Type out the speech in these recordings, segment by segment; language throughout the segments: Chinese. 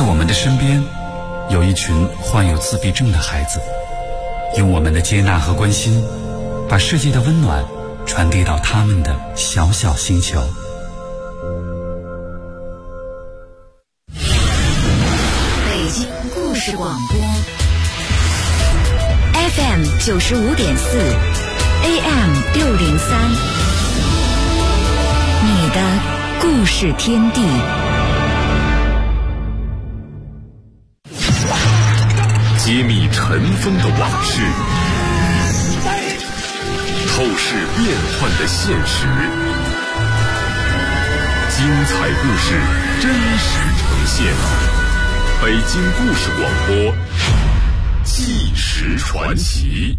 我们的身边有一群患有自闭症的孩子，用我们的接纳和关心，把世界的温暖传递到他们的小小星球。 北京故事广播 FM 95.4 AM 603，你的故事天地。 揭秘尘封的往事，透视变幻的现实，精彩故事真实呈现。北京故事广播，纪实传奇。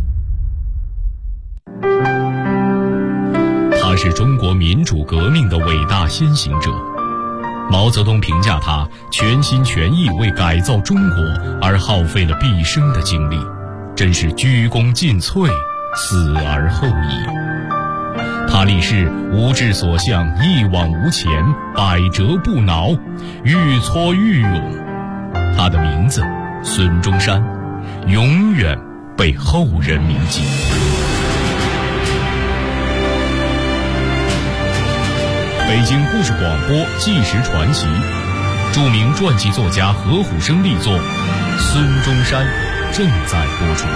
他是中国民主革命的伟大先行者。毛泽东评价他全心全意为改造中国而耗费了毕生的精力，真是鞠躬尽瘁，死而后已。他立誓无志所向，一往无前，百折不挠，愈挫愈勇。他的名字孙中山，永远被后人铭记。北京故事广播纪实传奇，著名传记作家何虎生力作《孙中山》正在播出。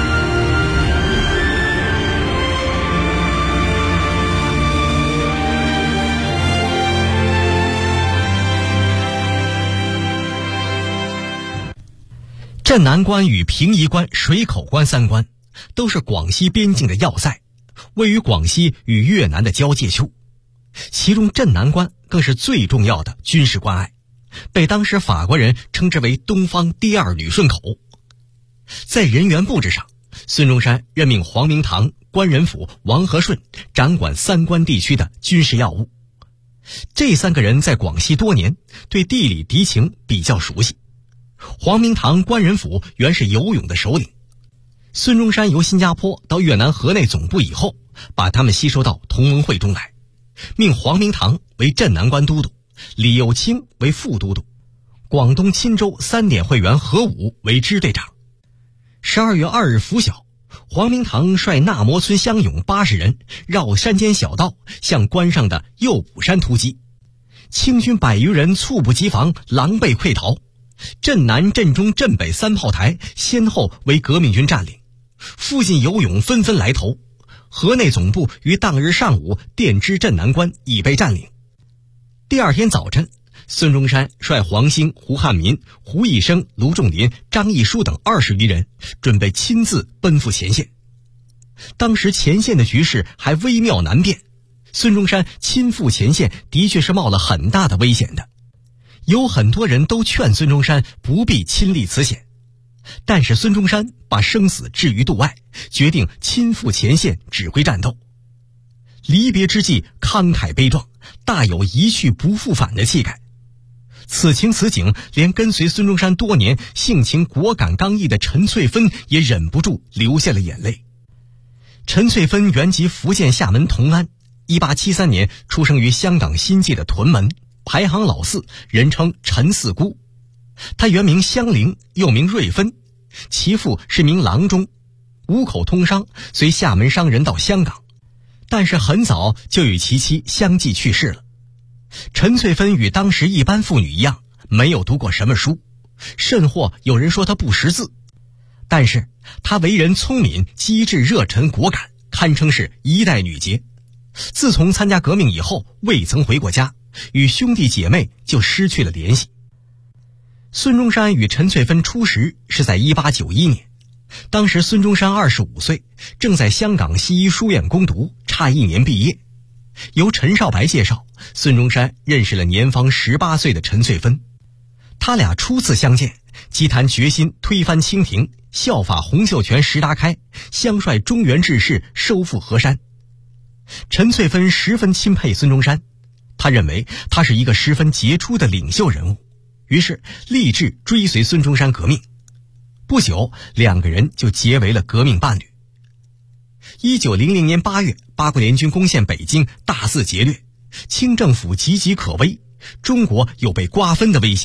镇南关与平夷关、水口关三关都是广西边境的要塞，位于广西与越南的交界处。其中镇南关更是最重要的军事关隘，被当时法国人称之为东方第二旅顺口。在人员布置上，孙中山任命黄明堂、关仁甫、王和顺掌管三关地区的军事要务。这三个人在广西多年，对地理敌情比较熟悉。黄明堂、关仁甫原是游勇的首领，孙中山由新加坡到越南河内总部以后，把他们吸收到同盟会中来，命黄明堂为镇南关都督，李有清为副都督，广东钦州3点会员何武为支队长。12月2日拂晓，黄明堂率纳摩村乡勇80人绕山间小道向关上的右补山突击，清军100余人猝不及防，狼狈溃逃。镇南、镇中、镇北3炮台先后为革命军占领，附近游勇纷纷来投。河内总部于当日上午电知镇南关已被占领。第二天早晨，孙中山率黄兴、胡汉民、胡一生、卢仲林、张毅书等20余人，准备亲自奔赴前线。当时前线的局势还微妙难辨，孙中山亲赴前线的确是冒了很大的危险的。有很多人都劝孙中山不必亲历此险，但是孙中山把生死置于度外，决定亲赴前线指挥战斗。离别之际慷慨悲壮，大有一去不复返的气概。此情此景，连跟随孙中山多年、性情果敢刚毅的陈翠芬也忍不住流下了眼泪。陈翠芬原籍福建厦门同安，1873年出生于香港新界的屯门，排行老4，人称陈四姑。她原名香菱，又名瑞芬，其父是名郎中，5口通商，随厦门商人到香港，但是很早就与其妻相继去世了。陈翠芬与当时一般妇女一样，没有读过什么书，甚或有人说她不识字，但是她为人聪明、机智、热忱、果敢，堪称是一代女杰。自从参加革命以后，未曾回过家，与兄弟姐妹就失去了联系。孙中山与陈翠芬初识是在1891年，当时孙中山25岁，正在香港西医书院攻读，差1年毕业。由陈少白介绍，孙中山认识了年方18岁的陈翠芬。他俩初次相见，即谈决心推翻清廷，效法洪秀全、石达开，相率中原志士收复河山。陈翠芬十分钦佩孙中山，他认为他是一个十分杰出的领袖人物，于是立志追随孙中山革命。不久，两个人就结为了革命伴侣。1900年8月，八国联军攻陷北京，大肆劫掠，清政府岌岌可危，中国有被瓜分的危险。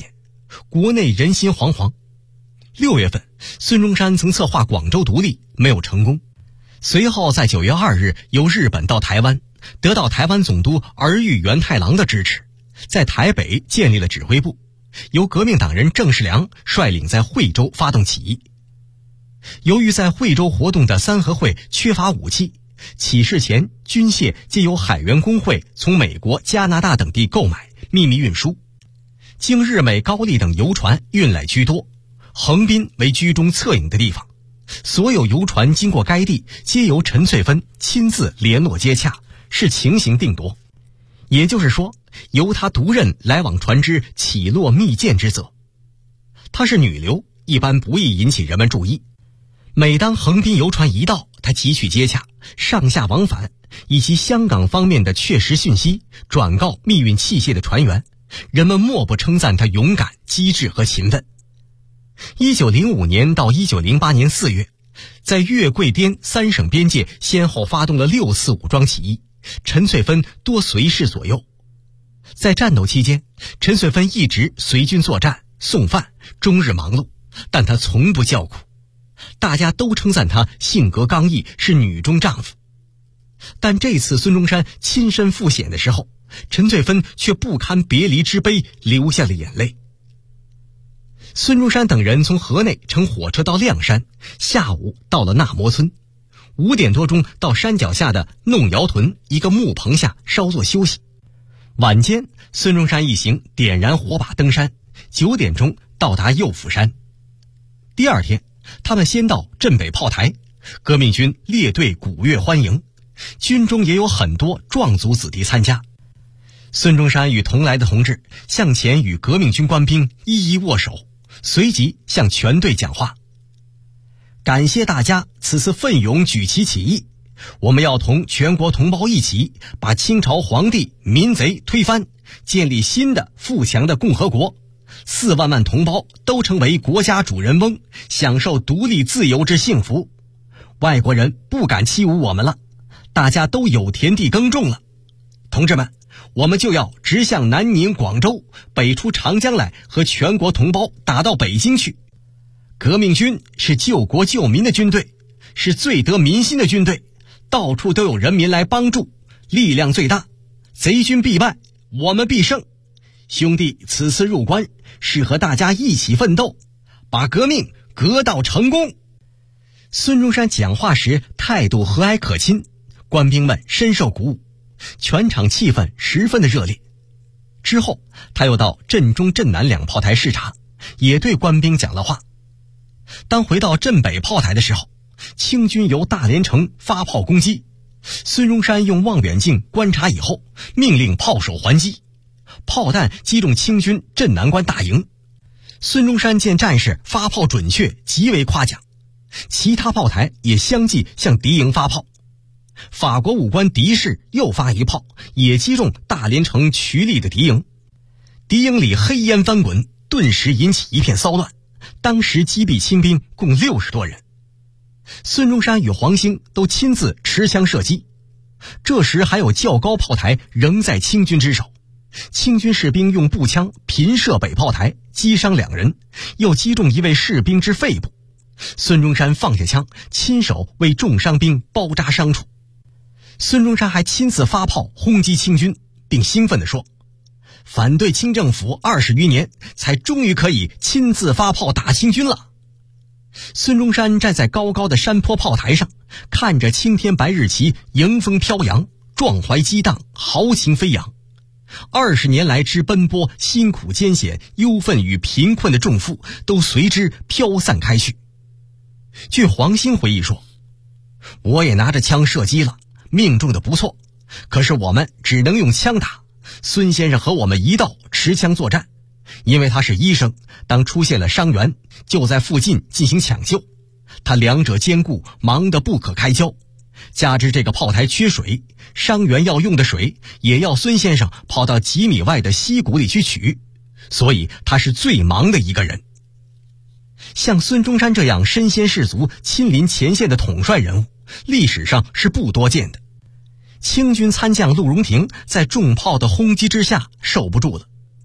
国内人心惶惶。6月份，孙中山曾策划广州独立，没有成功。随后在9月2日由日本到台湾，得到台湾总督儿玉源太郎的支持，在台北建立了指挥部，由革命党人郑世良率领在惠州发动起义。由于在惠州活动的三合会缺乏武器，起事前军械皆由海员工会从美国、加拿大等地购买，秘密运输，经日美高丽等游船运来居多，横滨为居中策应的地方。所有游船经过该地，皆由陈翠芬亲自联络接洽，是情形定夺。也就是说，由他独任来往船只起落密舰之责。她是女流，一般不易引起人们注意。每当横滨游船一到，他急去接洽，上下往返，以及香港方面的确实讯息转告密运器械的船员，人们莫不称赞他勇敢、机智和勤奋。1905年到1908年4月，在粤桂滇3省边界先后发动了6次武装起义，陈翠芬多随侍左右。在战斗期间，陈翠芬一直随军作战、送饭，终日忙碌，但她从不叫苦。大家都称赞她性格刚毅，是女中丈夫。但这次孙中山亲身赴险的时候，陈翠芬却不堪别离之悲，流下了眼泪。孙中山等人从河内乘火车到亮山，下午到了纳摩村，5点多钟到山脚下的弄窑屯一个木棚下稍作休息。晚间，孙中山一行点燃火把登山，9点钟到达右府山。第二天，他们先到镇北炮台，革命军列队鼓乐欢迎，军中也有很多壮族子弟参加。孙中山与同来的同志向前与革命军官兵一一握手，随即向全队讲话：感谢大家此次奋勇举旗起义，我们要同全国同胞一起把清朝皇帝民贼推翻，建立新的富强的共和国，4万万同胞都成为国家主人翁，享受独立自由之幸福。外国人不敢欺侮我们了，大家都有田地耕种了。同志们，我们就要直向南宁、广州，北出长江来，和全国同胞打到北京去。革命军是救国救民的军队，是最得民心的军队，到处都有人民来帮助，力量最大，贼军必败，我们必胜。兄弟此次入关，是和大家一起奋斗，把革命革到成功。孙中山讲话时态度和蔼可亲，官兵们深受鼓舞，全场气氛十分的热烈。之后他又到镇中、镇南2炮台视察，也对官兵讲了话。当回到镇北炮台的时候，清军由大连城发炮攻击，孙中山用望远镜观察以后，命令炮手还击，炮弹击中清军镇南关大营。孙中山见战士发炮准确，极为夸奖，其他炮台也相继向敌营发炮。法国武官狄氏又发一炮，也击中大连城渠立的敌营，敌营里黑烟翻滚，顿时引起一片骚乱，当时击毙清兵共60多人。孙中山与黄兴都亲自持枪射击，这时还有较高炮台仍在清军之手，清军士兵用步枪频射北炮台，击伤2人，又击中一位士兵之肺部。孙中山放下枪，亲手为重伤兵包扎伤处。孙中山还亲自发炮轰击清军，并兴奋地说：反对清政府20余年，才终于可以亲自发炮打清军了。孙中山站在高高的山坡炮台上，看着青天白日旗迎风飘扬，壮怀激荡，豪情飞扬。20年来之奔波、辛苦、艰险、忧愤与贫困的重负都随之飘散开去。据黄兴回忆说：我也拿着枪射击了，命中的不错，可是我们只能用枪打。孙先生和我们一道持枪作战，因为他是医生，当出现了伤员，就在附近进行抢救。他两者兼顾，忙得不可开交。加之这个炮台缺水，伤员要用的水也要孙先生跑到几米外的溪谷里去取，所以他是最忙的一个人。像孙中山这样身先士卒、亲临前线的统帅人物，历史上是不多见的。清军参将陆荣廷在重炮的轰击之下受不住了，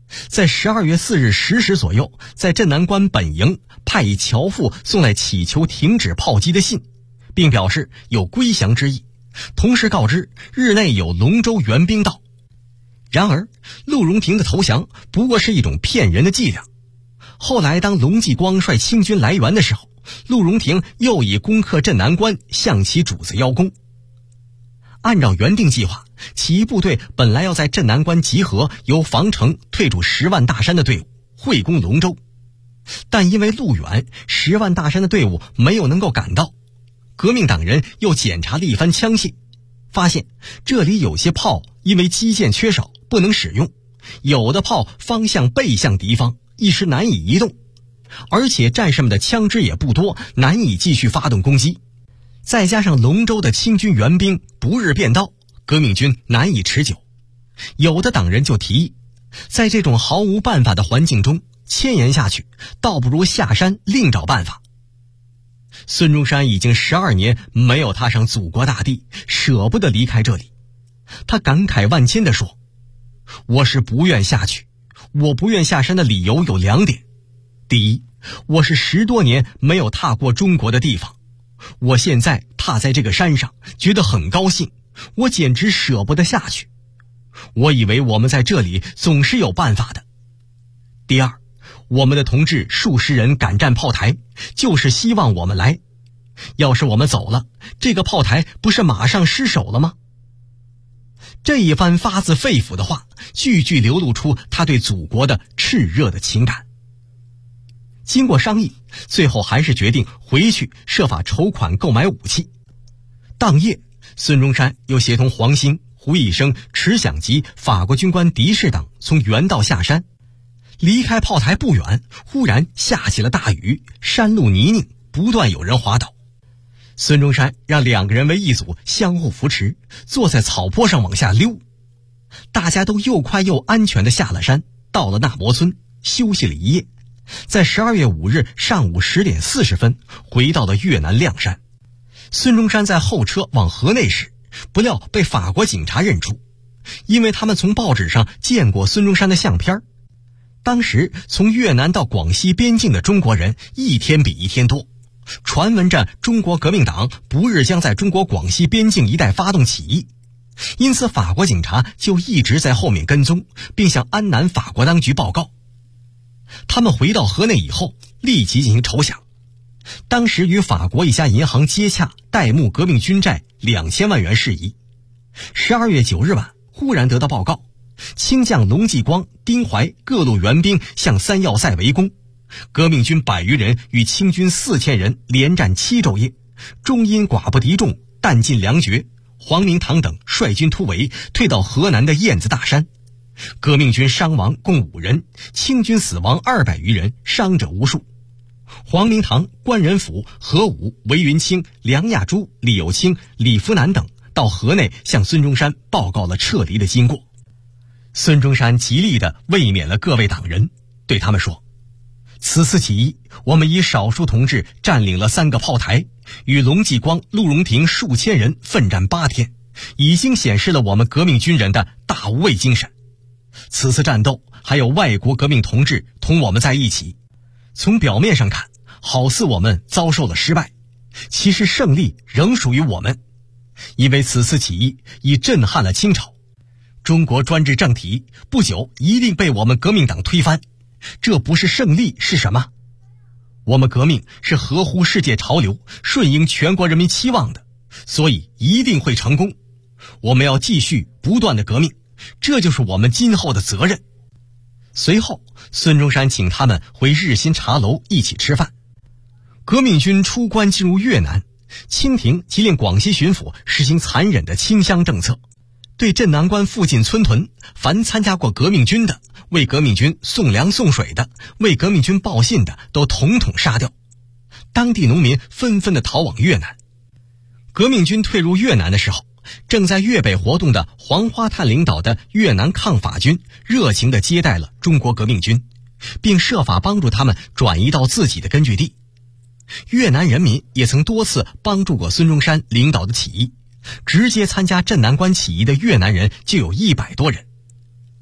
在12月4日10时左右，在镇南关本营派以侨父送来祈求停止炮击的信，并表示有归降之意，同时告知日内有龙州援兵到。然而陆荣廷的投降不过是一种骗人的伎俩。后来当龙继光率清军来援的时候，陆荣廷又以攻克镇南关向其主子邀功。按照原定计划，起义部队本来要在镇南关集合，由防城退驻10万大山的队伍，会攻龙州。但因为路远，10万大山的队伍没有能够赶到。革命党人又检查了一番枪械，发现这里有些炮因为机件缺少不能使用，有的炮方向背向敌方，一时难以移动，而且战士们的枪支也不多，难以继续发动攻击。再加上龙州的清军援兵不日便到，革命军难以持久。有的党人就提议，在这种毫无办法的环境中牵延下去，倒不如下山另找办法。孙中山已经12年没有踏上祖国大地，舍不得离开这里。他感慨万千地说，我是不愿下去，我不愿下山的理由有2点。第一，我是10多年没有踏过中国的地方，我现在踏在这个山上觉得很高兴，我简直舍不得下去。我以为我们在这里总是有办法的。第二，我们的同志数十人赶占炮台，就是希望我们来。要是我们走了，这个炮台不是马上失守了吗？这一番发自肺腑的话，句句流露出他对祖国的炽热的情感。经过商议，最后还是决定回去设法筹款购买武器。当夜，孙中山又协同黄兴、胡一生、迟想吉、法国军官狄士等从原道下山。离开炮台不远，忽然下起了大雨，山路泥泞，不断有人滑倒。孙中山让2个人为一组，相互扶持，坐在草坡上往下溜。大家都又快又安全地下了山，到了纳摩村休息了一夜，在12月5日上午10点40分回到了越南谅山。孙中山在候车往河内时，不料被法国警察认出，因为他们从报纸上见过孙中山的相片。当时从越南到广西边境的中国人一天比一天多，传闻着中国革命党不日将在中国广西边境一带发动起义，因此法国警察就一直在后面跟踪，并向安南法国当局报告。他们回到河内以后，立即进行筹饷。当时与法国一家银行接洽代募革命军债2000万元事宜。12月9日晚，忽然得到报告，清将龙继光、丁怀各路援兵向3要塞围攻，革命军100余人与清军4000人连战7昼夜，终因寡不敌众，弹尽粮绝。黄明堂等率军突围，退到河南的燕子大山。革命军伤亡共5人，清军死亡200余人，伤者无数。黄明堂、关仁甫、何武、韦云清、梁亚珠、李有清、李福南等到河内向孙中山报告了撤离的经过。孙中山极力地慰勉了各位党人，对他们说，此次起义，我们以少数同志占领了3个炮台，与龙继光、陆荣廷数千人奋战8天，已经显示了我们革命军人的大无畏精神。此次战斗还有外国革命同志同我们在一起，从表面上看，好似我们遭受了失败，其实胜利仍属于我们，因为此次起义已震撼了清朝，中国专制政体不久一定被我们革命党推翻。这不是胜利是什么？我们革命是合乎世界潮流，顺应全国人民期望的，所以一定会成功。我们要继续不断的革命，这就是我们今后的责任。随后，孙中山请他们回日新茶楼一起吃饭。革命军出关进入越南，清廷即令广西巡抚实行残忍的清乡政策，对镇南关附近村屯，凡参加过革命军的、为革命军送粮送水的、为革命军报信的，都统统杀掉。当地农民纷纷地逃往越南。革命军退入越南的时候，正在粤北活动的黄花探领导的越南抗法军热情地接待了中国革命军，并设法帮助他们转移到自己的根据地。越南人民也曾多次帮助过孙中山领导的起义，直接参加镇南关起义的越南人就有100多人。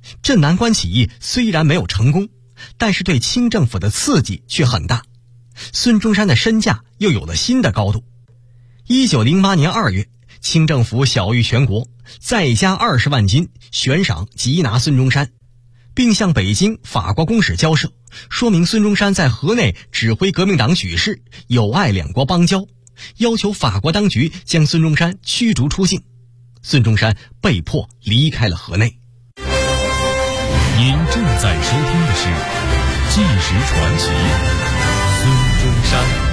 镇南关起义虽然没有成功，但是对清政府的刺激却很大。孙中山的身价又有了新的高度。1908年2月，清政府晓谕全国，再加20万金悬赏缉拿孙中山，并向北京法国公使交涉，说明孙中山在河内指挥革命党举事，有碍两国邦交，要求法国当局将孙中山驱逐出境。孙中山被迫离开了河内。 您正在收听的是《纪实传奇》，孙中山。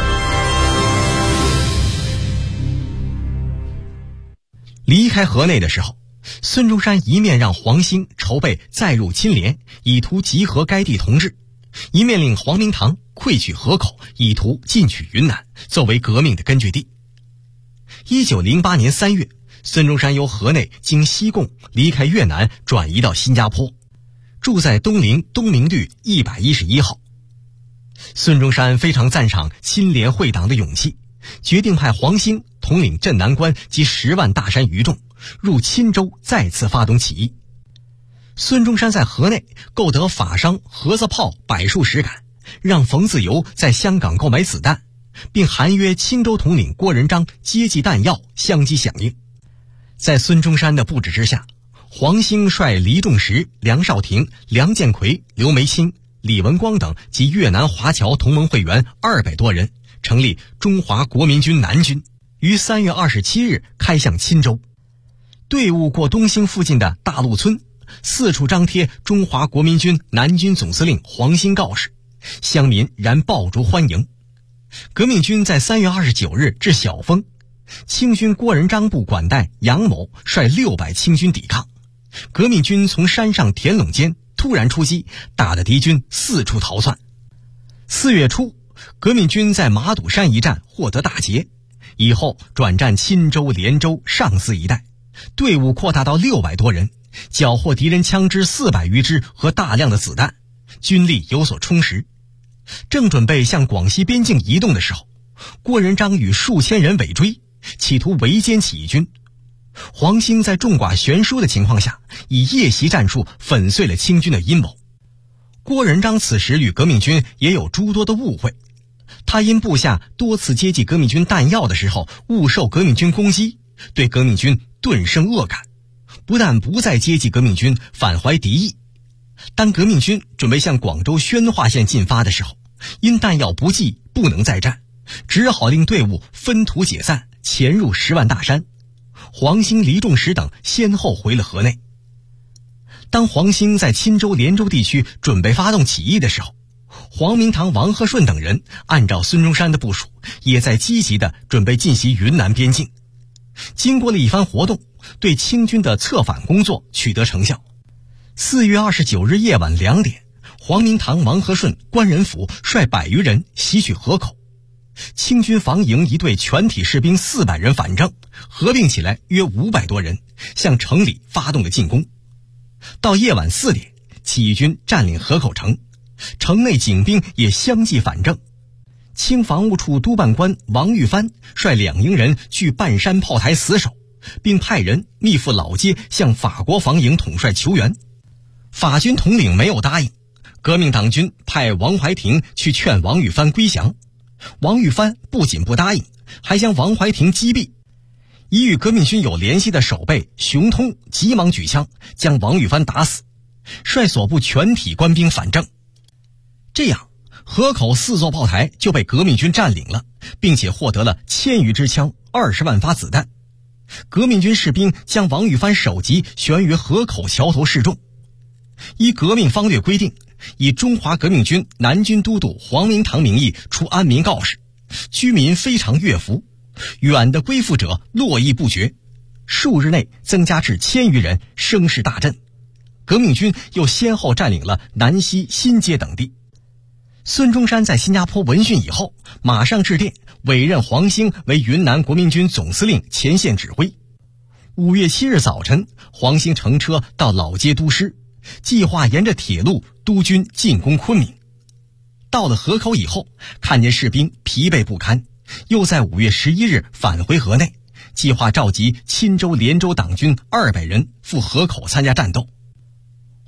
离开河内的时候，孙中山一面让黄兴筹备再入亲联，以图集合该地同志，一面令黄明堂溃取河口，以图进取云南，作为革命的根据地。1908年3月，孙中山由河内经西贡离开越南，转移到新加坡，住在东陵东明律111号。孙中山非常赞赏亲联会党的勇气，决定派黄兴统领镇南关及10万大山余众，入钦州再次发动起义。孙中山在河内购得法商盒子炮100数10杆，让冯自由在香港购买子弹，并函约钦州统领郭仁章接济弹药，相继响应。在孙中山的布置之下，黄兴率黎仲实、梁少廷、梁建奎、刘梅清、李文光等及越南华侨同盟会员200多人，成立中华国民军南军，于3月27日开向钦州。队伍过东兴附近的大路村，四处张贴中华国民军南军总司令黄兴告示，乡民燃爆竹欢迎。革命军在3月29日至小丰，清军郭仁章部管带杨某率600清军抵抗，革命军从山上田垄间突然出击，打得敌军四处逃窜。4月初，革命军在马堵山一战获得大捷，以后转战钦州、连州、上泗一带，队伍扩大到600多人，缴获敌人枪支400余支和大量的子弹，军力有所充实。正准备向广西边境移动的时候，郭仁章与数千人尾追，企图围歼起义军。黄兴在众寡悬殊的情况下，以夜袭战术粉碎了清军的阴谋。郭仁章此时与革命军也有诸多的误会，他因部下多次接济革命军弹药的时候误受革命军攻击，对革命军顿生恶感，不但不再接济革命军，反怀敌意。当革命军准备向广州宣化县进发的时候，因弹药不济，不能再战，只好令队伍分途解散，潜入10万大山。黄兴、黎仲实等先后回了河内。当黄兴在钦州、连州地区准备发动起义的时候，黄明堂、王鹤顺等人按照孙中山的部署，也在积极地准备进袭云南边境。经过了一番活动，对清军的策反工作取得成效。4月29日夜晚2点，黄明堂、王鹤顺、关仁甫率100余人袭取河口，清军防营一队全体士兵400人反正，合并起来约500多人，向城里发动了进攻。到夜晚4点，起义军占领河口城，城内警兵也相继反正。清防务处督办官王玉帆率2营人据半山炮台死守，并派人密赴老街向法国防营统帅求援。法军统领没有答应，革命党军派王怀廷去劝王玉帆归降。王玉帆不仅不答应，还将王怀廷击毙。已与革命军有联系的守备熊通急忙举枪将王玉帆打死，率所部全体官兵反正。这样，河口4座炮台就被革命军占领了，并且获得了1000余支枪、20万发子弹。革命军士兵将王玉帆首级悬于河口桥头示众。依革命方略规定，以中华革命军南军都督黄明堂名义出安民告示，居民非常悦服，远的归附者络绎不绝，数日内增加至1000余人，声势大振。革命军又先后占领了南溪、新街等地。孙中山在新加坡闻讯以后，马上致电委任黄兴为云南国民军总司令前线指挥。5月7日早晨，黄兴乘车到老街督师，计划沿着铁路督军进攻昆明。到了河口以后，看见士兵疲惫不堪，又在5月11日返回河内，计划召集钦州、连州党军200人赴河口参加战斗。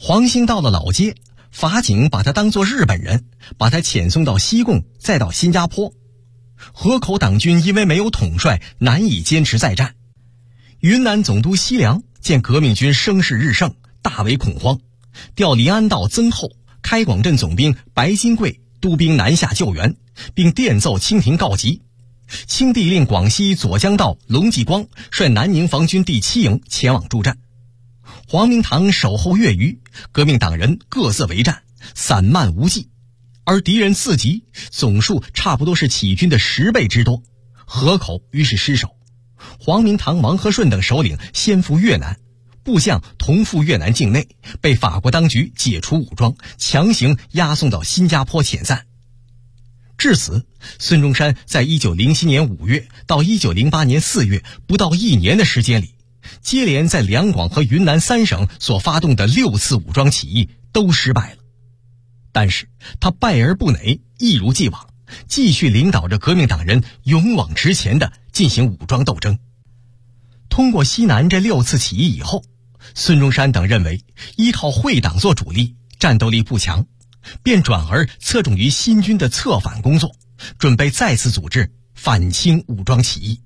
黄兴到了老街，法警把他当作日本人，把他遣送到西贡，再到新加坡。河口党军因为没有统帅，难以坚持再战。云南总督西凉见革命军声势日盛，大为恐慌，调临安道曾厚、开广镇总兵白金贵督兵南下救援，并电奏清廷告急。清帝令广西左江道龙继光率南宁防军第7营前往助战。黄明堂守候月余，革命党人各自为战，散漫无计，而敌人四级，总数差不多是起义军的10倍之多。河口于是失守，黄明堂、王和顺等首领先赴越南，部将同赴越南境内，被法国当局解除武装，强行押送到新加坡遣散。至此，孙中山在1907年5月到1908年4月不到1年的时间里，接连在两广和云南3省所发动的6次武装起义都失败了。但是他败而不馁，一如既往，继续领导着革命党人勇往直前地进行武装斗争。通过西南这6次起义以后，孙中山等认为依靠会党做主力，战斗力不强，便转而侧重于新军的策反工作，准备再次组织反清武装起义。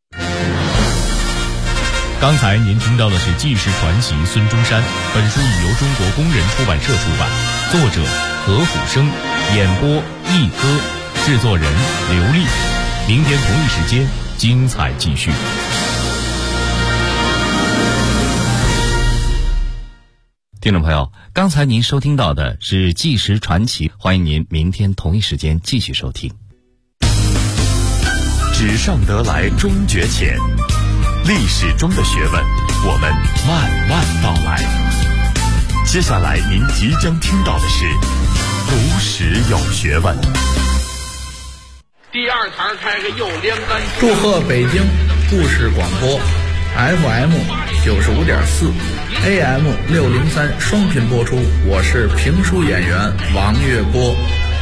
刚才您听到的是纪实传奇孙中山，本书已由中国工人出版社出版，作者何虎生，演播一歌，制作人刘丽。明天同一时间精彩继续。 听众朋友，刚才您收听到的是纪实传奇，欢迎您明天同一时间继续收听。 纸上得来终觉浅，历史中的学问，我们慢慢道来。接下来您即将听到的是读史有学问。 第二台开个右连杆。 祝贺北京故事广播 FM 95.4 AM 603双频播出，我是评书演员王月波。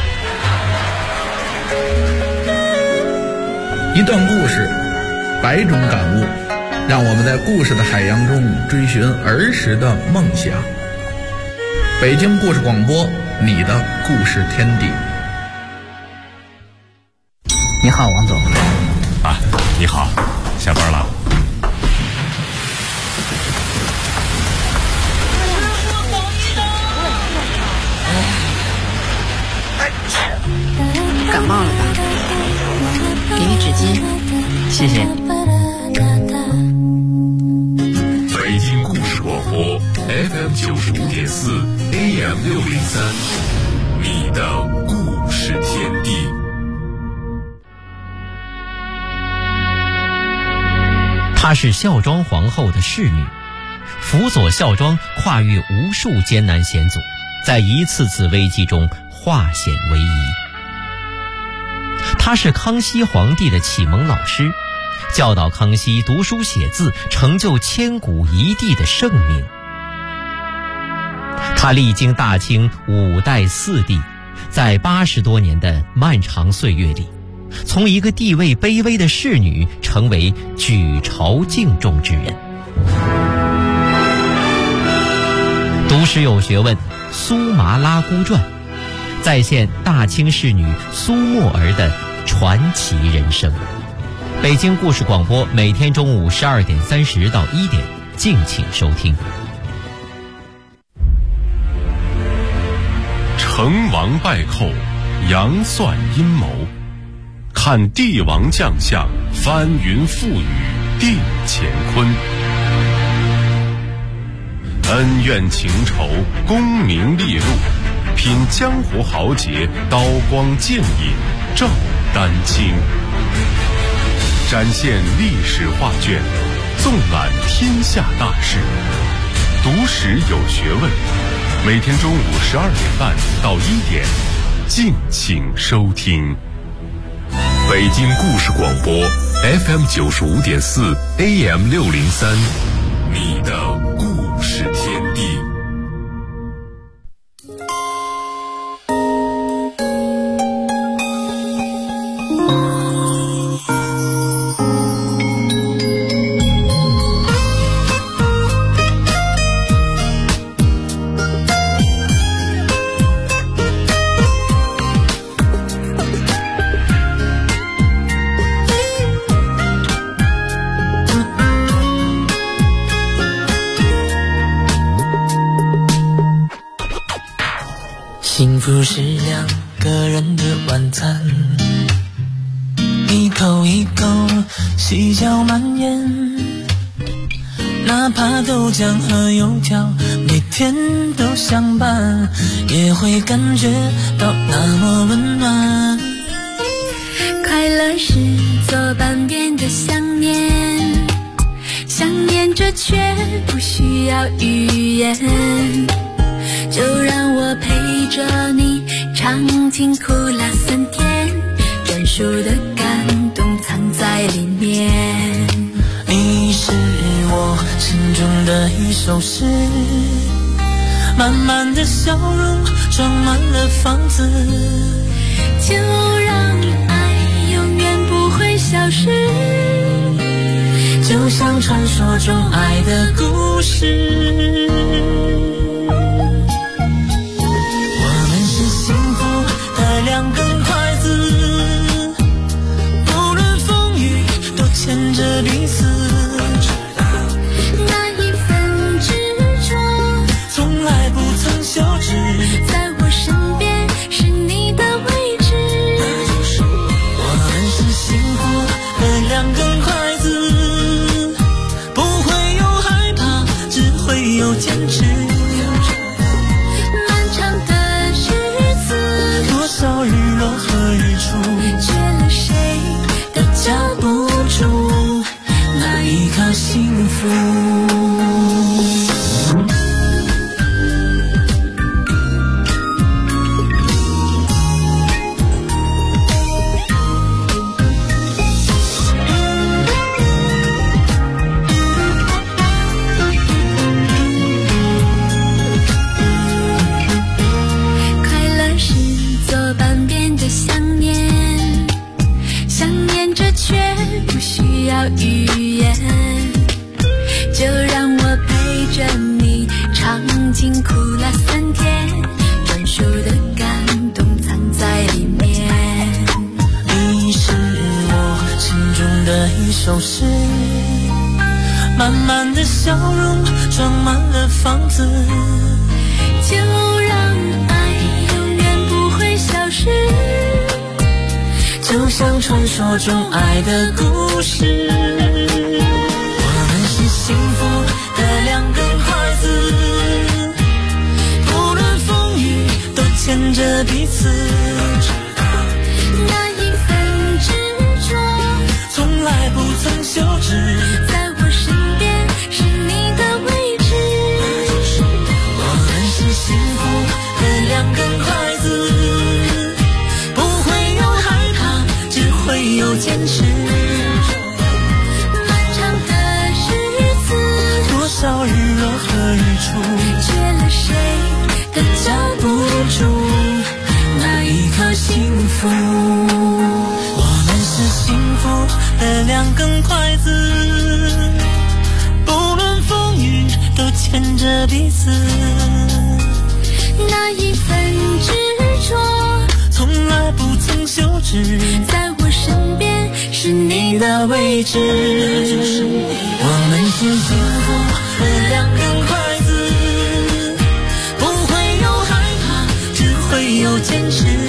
一段故事，百种感悟，让我们在故事的海洋中追寻儿时的梦想。北京故事广播，你的故事天地。 你好，王总。 啊，你好，下班了。 感冒了吧？给你纸巾，谢谢。 北京故事广播 FM 95.4 AM 603，你的故事天地。 她是孝庄皇后的侍女，辅佐孝庄跨越无数艰难险阻，在一次次危机中化险为夷。她是康熙皇帝的启蒙老师，教导康熙读书写字，成就千古一帝的盛名。她历经大清5代4帝，在80多年的漫长岁月里，从一个地位卑微的侍女成为举朝敬重之人。读史有学问，苏麻拉姑传再现大清侍女苏沫儿的传奇人生。北京故事广播每天中午12点30到1点，敬请收听。 成王败寇，杨算阴谋，看帝王将相，翻云覆雨定乾坤。恩怨情仇，功名利禄，品江湖豪杰，刀光剑影照丹青。展现历史画卷，纵览天下大事，读史有学问。每天中午12点半到1点，敬请收听。北京故事广播 FM 95.4 AM 603，你的故事天地。 是两个人的晚餐，一口一口细嚼慢咽，哪怕豆浆和油条每天都相伴，也会感觉到那么温暖。 快乐是左半边的想念，想念着却不需要语言，就让我陪着你尝尽苦辣酸甜，专属的感动藏在里面。 你是我心中的一首诗，满满的笑容装满了房子， 就让爱永远不会消失， 就像传说中爱的故事。我们是幸福的两根筷子，不论风雨都牵着彼此， 那一份执着从来不曾休止， 在我身边是你的位置。 我们是幸福的两根筷子，不会有害怕，只会有坚持。 漫长的日子， 多少日落和日出， 缺了谁都夹不住那一刻幸福。 语言，就让我陪着你尝尽苦辣酸甜，专属的感动藏在里面。 你是我心中的一首诗，满满的笑容装满了房子， 就让爱永远不会消失， 就像传说中爱的故事。我们是幸福的两根筷子，不论风雨都牵着彼此， 那一份执着从来不曾休止， 在我身边是你的位置。 我们是幸福的两根筷子，会有坚持。 漫长的日子， 多少日落和日出， 缺了谁都夹不住那一刻幸福。我们是幸福的两根筷子，不论风雨都牵着彼此， 那一份执着从来不曾休止， 在我身边是你的位置。 我们是幸福的两根筷子，不会有害怕，只会有坚持。